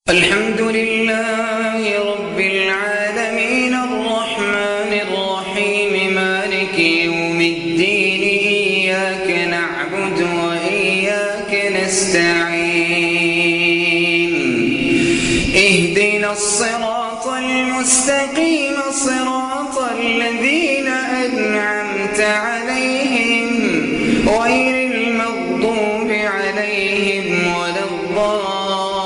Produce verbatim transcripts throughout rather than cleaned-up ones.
الحمد لله رب العالمين الرحمن الرحيم مالك يوم الدين إياك نعبد وإياك نستعين اهدنا الصراط المستقيم صراط الذين أنعمت عليهم غير المغضوب عليهم ولا الضالين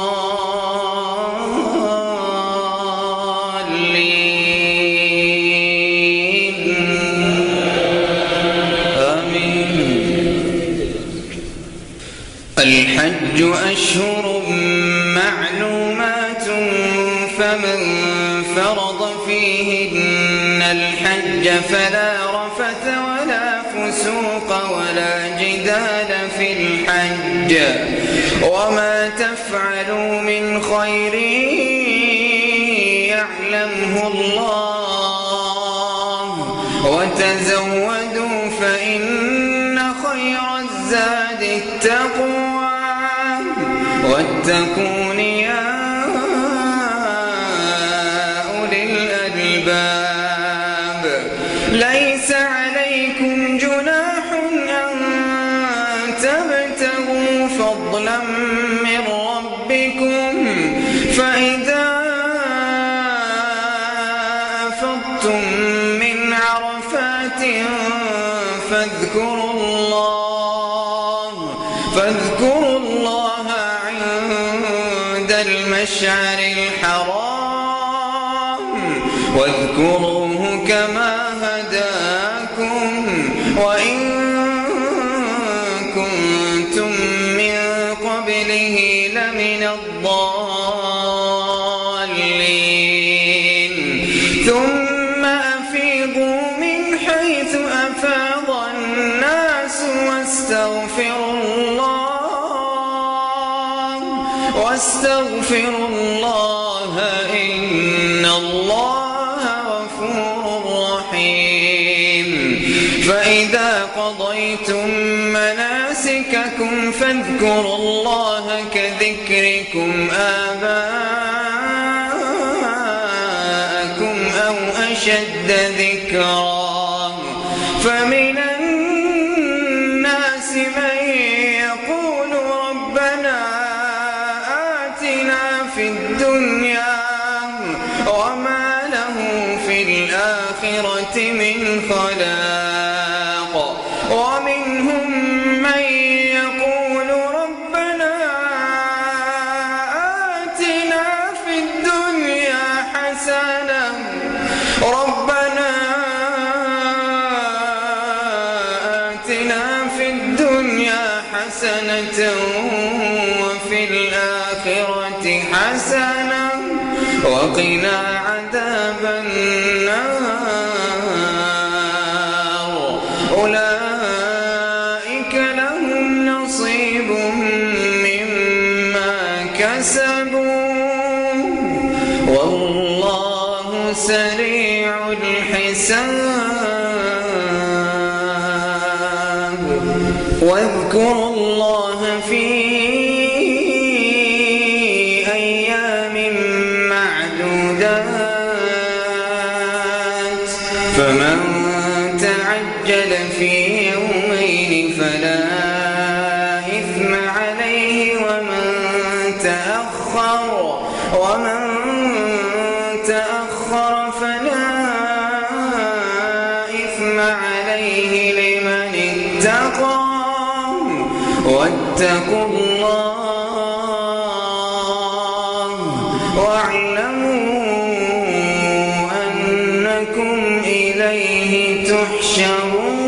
الحج أشهر معلومات فمن فرض فيهن الحج فلا رفث ولا فسوق ولا جدال في الحج وما تفعلوا من خير يعلمه الله وتزودوا فإن خير الزاد التقوى واتقون يا أولي الألباب ليس عليكم جناح أن تبتغوا فضلا من ربكم فإذا أفضتم من عرفات فاذكروا الله فاذكروا الله عند المشعر الحرام واذكروه كما هداكم وإن كنتم من قبله لمن الضالين ثم أفيضوا من حيث أفاض الناس واستغفروا الله واستغفروا الله إن الله غفور رحيم فإذا قضيتم مناسككم فاذكروا الله كذكركم آباءكم أو أشد ذكرا فمن الناس من يقول ربنا آتنا في الدنيا وما له في الآخرة من خلاق ومنهم من يقول ربنا آتنا في الدنيا حسنة ربنا آتنا في الدنيا حسنة وفي الآخرة حسنة وقنا عذاب النار أولئك لهم نصيب مما كسبوا والله سريع الحساب واذكروا الله في أيام معدودات فمن تعجل في يومين فلا إثم عليه ومن تأخر ومن تأخر فلا إثم عليه لمن اتقى واتقوا الله واعلموا أنكم إليه تحشرون.